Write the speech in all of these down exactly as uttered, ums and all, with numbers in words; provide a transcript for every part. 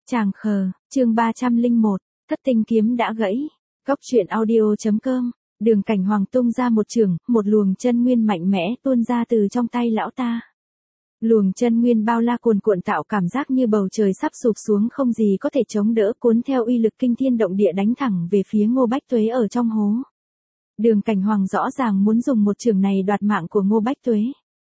Tràng khờ, chương ba trăm lẻ một, thất tinh kiếm đã gãy. Góc truyện audio.com, Đường Cảnh Hoàng tung ra một chưởng, một luồng chân nguyên mạnh mẽ tuôn ra từ trong tay lão ta. Luồng chân nguyên bao la cuồn cuộn tạo cảm giác như bầu trời sắp sụp xuống không gì có thể chống đỡ, cuốn theo uy lực kinh thiên động địa đánh thẳng về phía Ngô Bách Tuế ở trong hố. Đường Cảnh Hoàng rõ ràng muốn dùng một chưởng này đoạt mạng của Ngô Bách Tuế.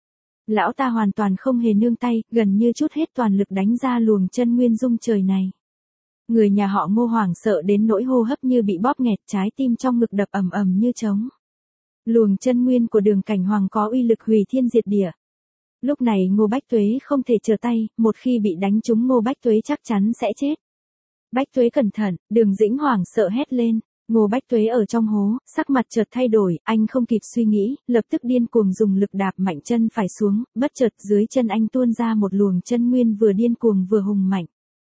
Lão ta hoàn toàn không hề nương tay, gần như trút hết toàn lực đánh ra luồng chân nguyên rung trời này. Người nhà họ Ngô hoảng sợ đến nỗi hô hấp như bị bóp nghẹt, trái tim trong ngực đập ầm ầm như trống. Luồng chân nguyên của Đường Cảnh Hoàng có uy lực hủy thiên diệt địa. Lúc này Ngô Bách Tuế không thể trở tay, một khi bị đánh trúng Ngô Bách Tuế chắc chắn sẽ chết. Bách Tuế cẩn thận, Đường Dĩnh hoảng sợ hét lên. Ngô Bách Tuế ở trong hố, sắc mặt chợt thay đổi, anh không kịp suy nghĩ, lập tức điên cuồng dùng lực đạp mạnh chân phải xuống, bất chợt dưới chân anh tuôn ra một luồng chân nguyên vừa điên cuồng vừa hùng mạnh.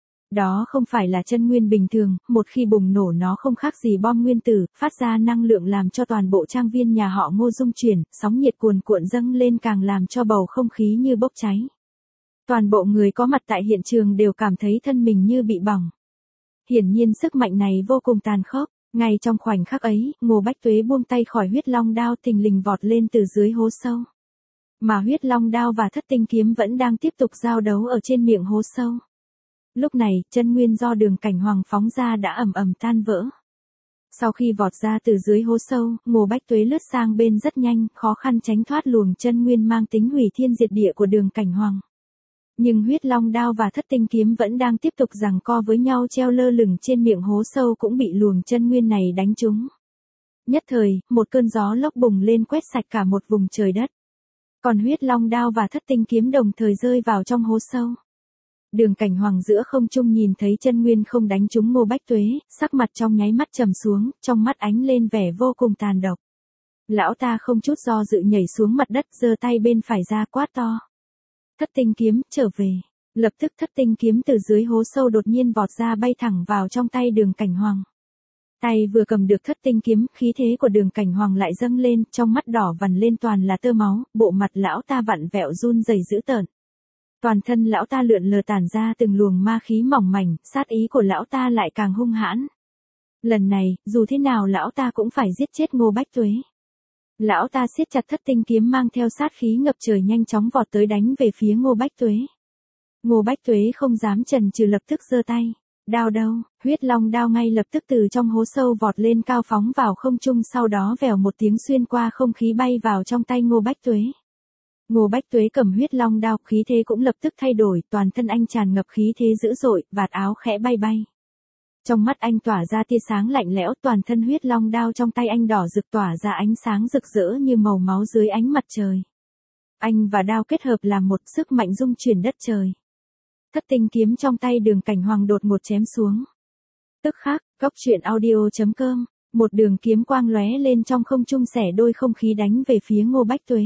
Đó không phải là chân nguyên bình thường, một khi bùng nổ nó không khác gì bom nguyên tử, phát ra năng lượng làm cho toàn bộ trang viên nhà họ Ngô rung chuyển, sóng nhiệt cuồn cuộn dâng lên càng làm cho bầu không khí như bốc cháy. Toàn bộ người có mặt tại hiện trường đều cảm thấy thân mình như bị bỏng. Hiển nhiên sức mạnh này vô cùng tàn khốc. Ngay trong khoảnh khắc ấy, Ngô Bách Tuế buông tay khỏi huyết long đao thình lình vọt lên từ dưới hố sâu. Mà huyết long đao và thất tinh kiếm vẫn đang tiếp tục giao đấu ở trên miệng hố sâu. Lúc này, chân nguyên do Đường Cảnh Hoàng phóng ra đã ầm ầm tan vỡ. Sau khi vọt ra từ dưới hố sâu, Ngô Bách Tuế lướt sang bên rất nhanh, khó khăn tránh thoát luồng chân nguyên mang tính hủy thiên diệt địa của Đường Cảnh Hoàng. Nhưng huyết long đao và thất tinh kiếm vẫn đang tiếp tục giằng co với nhau treo lơ lửng trên miệng hố sâu cũng bị luồng chân nguyên này đánh trúng. Nhất thời, một cơn gió lốc bùng lên quét sạch cả một vùng trời đất. Còn huyết long đao và thất tinh kiếm đồng thời rơi vào trong hố sâu. Đường Cảnh Hoàng giữa không trung nhìn thấy chân nguyên không đánh trúng Ngô Bách Tuế, sắc mặt trong nháy mắt trầm xuống, trong mắt ánh lên vẻ vô cùng tàn độc. Lão ta không chút do dự nhảy xuống mặt đất, giơ tay bên phải ra quát to. Thất tinh kiếm, trở về. Lập tức thất tinh kiếm từ dưới hố sâu đột nhiên vọt ra bay thẳng vào trong tay Đường Cảnh Hoàng. Tay vừa cầm được thất tinh kiếm, khí thế của Đường Cảnh Hoàng lại dâng lên, trong mắt đỏ vằn lên toàn là tơ máu, bộ mặt lão ta vặn vẹo run rẩy dữ tợn. Toàn thân lão ta lượn lờ tản ra từng luồng ma khí mỏng mảnh, sát ý của lão ta lại càng hung hãn. Lần này, dù thế nào lão ta cũng phải giết chết Ngô Bách Tuế. Lão ta siết chặt thất tinh kiếm mang theo sát khí ngập trời nhanh chóng vọt tới đánh về phía Ngô Bách Tuế. Ngô Bách Tuế không dám chần chừ lập tức giơ tay. Đao đâu, huyết long đao ngay lập tức từ trong hố sâu vọt lên cao phóng vào không trung, sau đó vèo một tiếng xuyên qua không khí bay vào trong tay Ngô Bách Tuế. Ngô Bách Tuế cầm huyết long đao, khí thế cũng lập tức thay đổi, toàn thân anh tràn ngập khí thế dữ dội, vạt áo khẽ bay bay. Trong mắt anh tỏa ra tia sáng lạnh lẽo, toàn thân huyết long đao trong tay anh đỏ rực tỏa ra ánh sáng rực rỡ như màu máu dưới ánh mặt trời. Anh và đao kết hợp làm một, sức mạnh rung chuyển đất trời. Thất tinh kiếm trong tay Đường Cảnh Hoàng đột ngột chém xuống. Tức khắc, góc truyện audio.com, một đường kiếm quang lóe lên trong không trung xẻ đôi không khí đánh về phía Ngô Bách Tuế.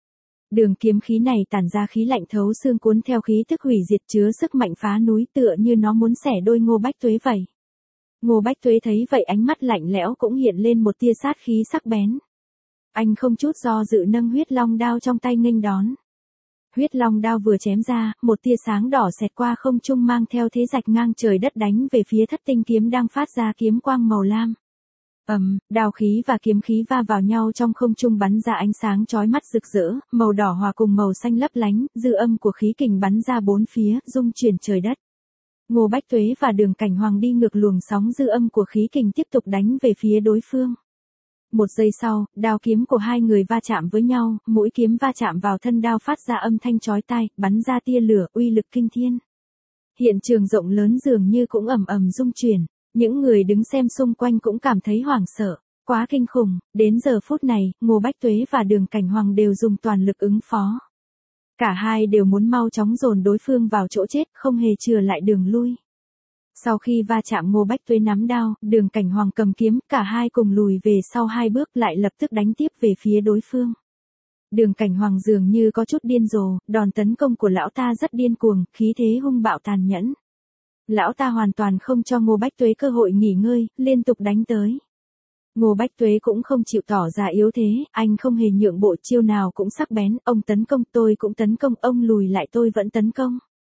Đường kiếm khí này tản ra khí lạnh thấu xương, cuốn theo khí tức hủy diệt, chứa sức mạnh phá núi, tựa như nó muốn xẻ đôi Ngô Bách Tuế vậy. Ngô Bách Tuế thấy vậy ánh mắt lạnh lẽo cũng hiện lên một tia sát khí sắc bén. Anh không chút do dự nâng huyết long đao trong tay nghênh đón. Huyết long đao vừa chém ra, một tia sáng đỏ xẹt qua không trung mang theo thế rạch ngang trời đất đánh về phía thất tinh kiếm đang phát ra kiếm quang màu lam. Ầm, um, đao khí và kiếm khí va vào nhau trong không trung bắn ra ánh sáng chói mắt rực rỡ, màu đỏ hòa cùng màu xanh lấp lánh, dư âm của khí kình bắn ra bốn phía, rung chuyển trời đất. Ngô Bách Tuế và Đường Cảnh Hoàng đi ngược luồng sóng dư âm của khí kình tiếp tục đánh về phía đối phương. Một giây sau, đao kiếm của hai người va chạm với nhau, mũi kiếm va chạm vào thân đao phát ra âm thanh chói tai, bắn ra tia lửa, uy lực kinh thiên. Hiện trường rộng lớn dường như cũng ầm ầm rung chuyển. Những người đứng xem xung quanh cũng cảm thấy hoảng sợ, quá kinh khủng. Đến giờ phút này, Ngô Bách Tuế và Đường Cảnh Hoàng đều dùng toàn lực ứng phó. Cả hai đều muốn mau chóng dồn đối phương vào chỗ chết, không hề chừa lại đường lui. Sau khi va chạm, Ngô Bách Tuế nắm đao, Đường Cảnh Hoàng cầm kiếm, cả hai cùng lùi về sau hai bước, lại lập tức đánh tiếp về phía đối phương. Đường Cảnh Hoàng dường như có chút điên rồ, đòn tấn công của lão ta rất điên cuồng, khí thế hung bạo tàn nhẫn. Lão ta hoàn toàn không cho Ngô Bách Tuế cơ hội nghỉ ngơi, liên tục đánh tới. Ngô Bách Tuế cũng không chịu tỏ ra yếu thế, anh không hề nhượng bộ, chiêu nào cũng sắc bén, ông tấn công tôi cũng tấn công, ông lùi lại tôi vẫn tấn công.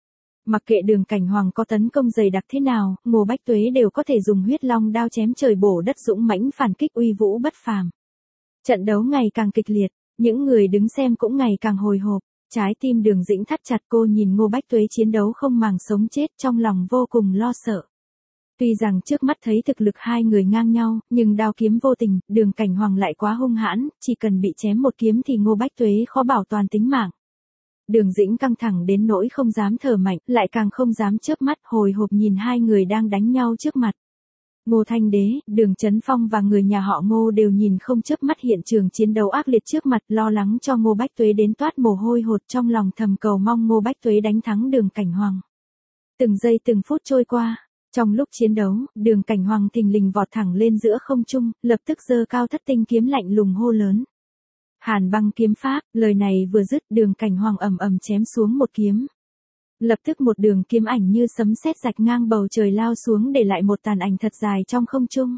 Mặc kệ Đường Cảnh Hoàng có tấn công dày đặc thế nào, Ngô Bách Tuế đều có thể dùng huyết long đao chém trời bổ đất dũng mãnh phản kích uy vũ bất phàm. Trận đấu ngày càng kịch liệt, những người đứng xem cũng ngày càng hồi hộp, trái tim Đường Dĩnh thắt chặt, cô nhìn Ngô Bách Tuế chiến đấu không màng sống chết trong lòng vô cùng lo sợ. Tuy rằng trước mắt thấy thực lực hai người ngang nhau, nhưng đao kiếm vô tình, Đường Cảnh Hoàng lại quá hung hãn, chỉ cần bị chém một kiếm thì Ngô Bách Tuế khó bảo toàn tính mạng. Đường Dĩnh căng thẳng đến nỗi không dám thở mạnh, lại càng không dám chớp mắt, hồi hộp nhìn hai người đang đánh nhau trước mặt. Ngô Thanh Đế, Đường Chấn Phong và người nhà họ Ngô đều nhìn không chớp mắt hiện trường chiến đấu ác liệt trước mặt, lo lắng cho Ngô Bách Tuế đến toát mồ hôi hột, trong lòng thầm cầu mong Ngô Bách Tuế đánh thắng Đường Cảnh Hoàng. Từng giây từng phút trôi qua, trong lúc chiến đấu, Đường Cảnh Hoàng thình lình vọt thẳng lên giữa không trung, lập tức giơ cao thất tinh kiếm lạnh lùng hô lớn. Hàn băng kiếm pháp, lời này vừa dứt, Đường Cảnh Hoàng ầm ầm chém xuống một kiếm. Lập tức một đường kiếm ảnh như sấm sét rạch ngang bầu trời lao xuống để lại một tàn ảnh thật dài trong không trung.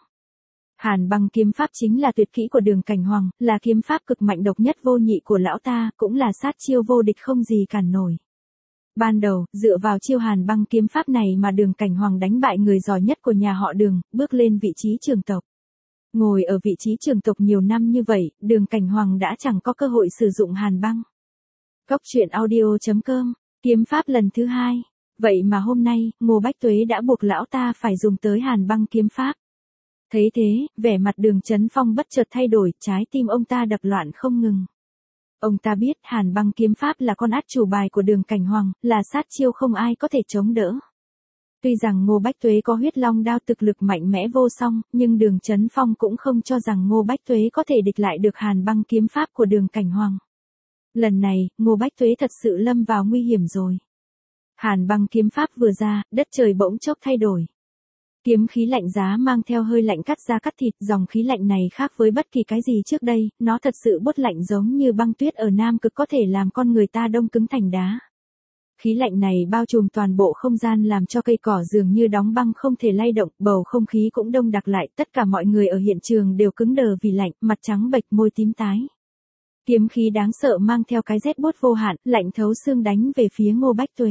Hàn băng kiếm pháp chính là tuyệt kỹ của Đường Cảnh Hoàng, là kiếm pháp cực mạnh độc nhất vô nhị của lão ta, cũng là sát chiêu vô địch không gì cản nổi. Ban đầu, dựa vào chiêu hàn băng kiếm pháp này mà Đường Cảnh Hoàng đánh bại người giỏi nhất của nhà họ Đường, bước lên vị trí trưởng tộc. Ngồi ở vị trí trưởng tộc nhiều năm như vậy, Đường Cảnh Hoàng đã chẳng có cơ hội sử dụng hàn băng. Góc truyện audio chấm com, kiếm pháp lần thứ hai. Vậy mà hôm nay, Ngô Bách Tuế đã buộc lão ta phải dùng tới hàn băng kiếm pháp. Thấy thế, vẻ mặt Đường Chấn Phong bất chợt thay đổi, trái tim ông ta đập loạn không ngừng. Ông ta biết hàn băng kiếm pháp là con át chủ bài của Đường Cảnh Hoàng, là sát chiêu không ai có thể chống đỡ. Tuy rằng Ngô Bách Tuế có huyết long đao thực lực mạnh mẽ vô song, nhưng Đường Chấn Phong cũng không cho rằng Ngô Bách Tuế có thể địch lại được hàn băng kiếm pháp của Đường Cảnh Hoàng. Lần này, Ngô Bách Tuế thật sự lâm vào nguy hiểm rồi. Hàn băng kiếm pháp vừa ra, đất trời bỗng chốc thay đổi. Kiếm khí lạnh giá mang theo hơi lạnh cắt da cắt thịt, dòng khí lạnh này khác với bất kỳ cái gì trước đây, nó thật sự buốt lạnh giống như băng tuyết ở Nam Cực có thể làm con người ta đông cứng thành đá. Khí lạnh này bao trùm toàn bộ không gian làm cho cây cỏ dường như đóng băng không thể lay động, bầu không khí cũng đông đặc lại, tất cả mọi người ở hiện trường đều cứng đờ vì lạnh, mặt trắng bệch môi tím tái. Kiếm khí đáng sợ mang theo cái rét buốt vô hạn, lạnh thấu xương đánh về phía Ngô Bách Tuế.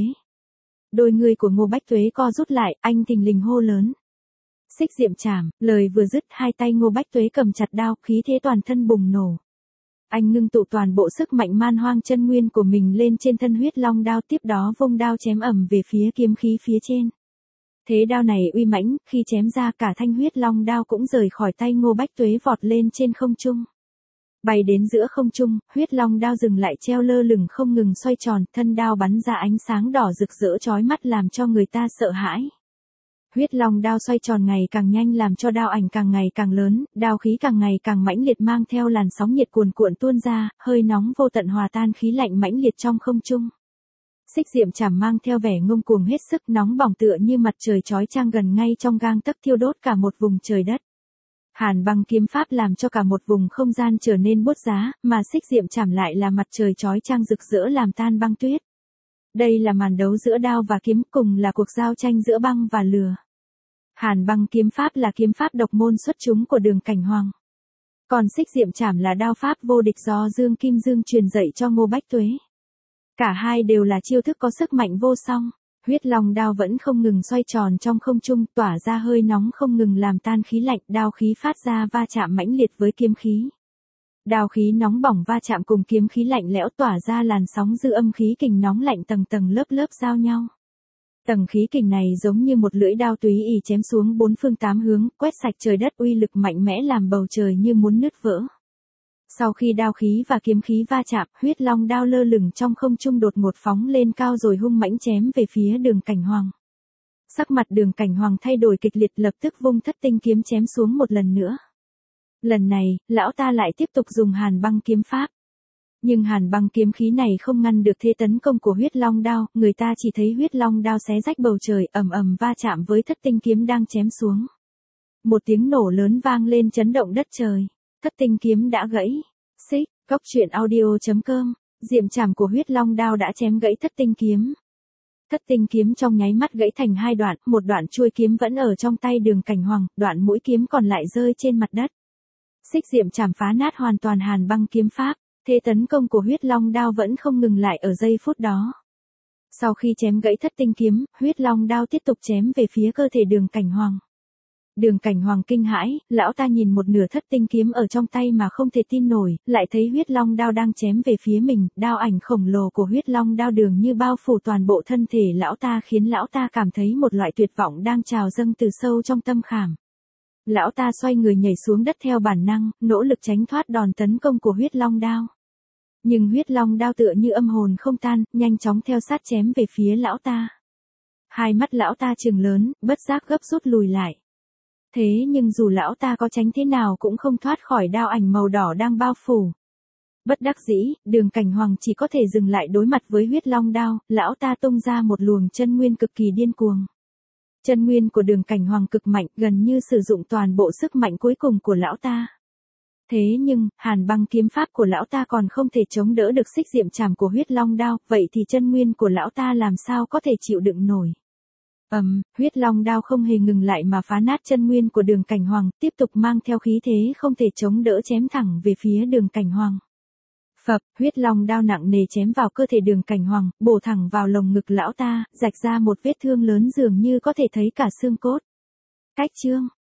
Đôi người của Ngô Bách Tuế co rút lại, anh thình lình hô lớn. Xích diệm chảm, lời vừa dứt, hai tay Ngô Bách Tuế cầm chặt đao, khí thế toàn thân bùng nổ. Anh ngưng tụ toàn bộ sức mạnh man hoang chân nguyên của mình lên trên thân huyết long đao, tiếp đó vung đao chém ầm về phía kiếm khí phía trên. Thế đao này uy mãnh, khi chém ra cả thanh huyết long đao cũng rời khỏi tay Ngô Bách Tuế vọt lên trên không trung. Bay đến giữa không trung, huyết long đao dừng lại treo lơ lửng không ngừng xoay tròn, thân đao bắn ra ánh sáng đỏ rực rỡ chói mắt làm cho người ta sợ hãi. Huyết long đao xoay tròn ngày càng nhanh làm cho đao ảnh càng ngày càng lớn, đao khí càng ngày càng mãnh liệt mang theo làn sóng nhiệt cuồn cuộn tuôn ra, hơi nóng vô tận hòa tan khí lạnh mãnh liệt trong không trung. Xích diệm chảm mang theo vẻ ngông cuồng hết sức, nóng bỏng tựa như mặt trời chói chang gần ngay trong gang tấc, thiêu đốt cả một vùng trời đất. Hàn băng kiếm pháp làm cho cả một vùng không gian trở nên buốt giá, mà xích diệm chảm lại là mặt trời chói chang rực rỡ làm tan băng tuyết. Đây là màn đấu giữa đao và kiếm, cùng là cuộc giao tranh giữa băng và lửa. Hàn băng kiếm pháp là kiếm pháp độc môn xuất chúng của Đường Cảnh Hoàng. Còn xích diệm chảm là đao pháp vô địch do Dương Kim Dương truyền dạy cho Ngô Bách Tuế. Cả hai đều là chiêu thức có sức mạnh vô song. Huyết long đao vẫn không ngừng xoay tròn trong không trung, tỏa ra hơi nóng không ngừng làm tan khí lạnh, đao khí phát ra va chạm mãnh liệt với kiếm khí. Đao khí nóng bỏng va chạm cùng kiếm khí lạnh lẽo tỏa ra làn sóng dư âm khí kình nóng lạnh tầng tầng lớp lớp giao nhau. Tầng khí kình này giống như một lưỡi đao tùy ý chém xuống bốn phương tám hướng, quét sạch trời đất, uy lực mạnh mẽ làm bầu trời như muốn nứt vỡ. Sau khi đao khí và kiếm khí va chạm, huyết long đao lơ lửng trong không trung đột ngột phóng lên cao rồi hung mãnh chém về phía Đường Cảnh Hoàng. Sắc mặt Đường Cảnh Hoàng thay đổi kịch liệt, lập tức vung thất tinh kiếm chém xuống một lần nữa. Lần này, lão ta lại tiếp tục dùng hàn băng kiếm pháp. Nhưng hàn băng kiếm khí này không ngăn được thế tấn công của huyết long đao, người ta chỉ thấy huyết long đao xé rách bầu trời, ầm ầm va chạm với thất tinh kiếm đang chém xuống. Một tiếng nổ lớn vang lên chấn động đất trời. Thất tinh kiếm đã gãy. Xích, góc truyện audio chấm com, diệm chảm của huyết long đao đã chém gãy thất tinh kiếm. Thất tinh kiếm trong nháy mắt gãy thành hai đoạn, một đoạn chuôi kiếm vẫn ở trong tay Đường Cảnh Hoàng, đoạn mũi kiếm còn lại rơi trên mặt đất. Xích diệm chảm phá nát hoàn toàn hàn băng kiếm pháp, thế tấn công của huyết long đao vẫn không ngừng lại ở giây phút đó. Sau khi chém gãy thất tinh kiếm, huyết long đao tiếp tục chém về phía cơ thể Đường Cảnh Hoàng. Đường Cảnh Hoàng kinh hãi, lão ta nhìn một nửa thất tinh kiếm ở trong tay mà không thể tin nổi, lại thấy huyết long đao đang chém về phía mình, đao ảnh khổng lồ của huyết long đao dường như bao phủ toàn bộ thân thể lão ta, khiến lão ta cảm thấy một loại tuyệt vọng đang trào dâng từ sâu trong tâm khảm. Lão ta xoay người nhảy xuống đất theo bản năng, nỗ lực tránh thoát đòn tấn công của huyết long đao. Nhưng huyết long đao tựa như âm hồn không tan, nhanh chóng theo sát chém về phía lão ta. Hai mắt lão ta trừng lớn, bất giác gấp rút lùi lại. Thế nhưng dù lão ta có tránh thế nào cũng không thoát khỏi đao ảnh màu đỏ đang bao phủ. Bất đắc dĩ, Đường Cảnh Hoàng chỉ có thể dừng lại đối mặt với huyết long đao, lão ta tung ra một luồng chân nguyên cực kỳ điên cuồng. Chân nguyên của Đường Cảnh Hoàng cực mạnh, gần như sử dụng toàn bộ sức mạnh cuối cùng của lão ta. Thế nhưng, hàn băng kiếm pháp của lão ta còn không thể chống đỡ được xích diệm chảm của huyết long đao, vậy thì chân nguyên của lão ta làm sao có thể chịu đựng nổi. Ầm, um, huyết long đao không hề ngừng lại mà phá nát chân nguyên của Đường Cảnh Hoàng, tiếp tục mang theo khí thế không thể chống đỡ chém thẳng về phía Đường Cảnh Hoàng. Phập, huyết long đao nặng nề chém vào cơ thể Đường Cảnh Hoàng, bổ thẳng vào lồng ngực lão ta, rạch ra một vết thương lớn dường như có thể thấy cả xương cốt. Cách chương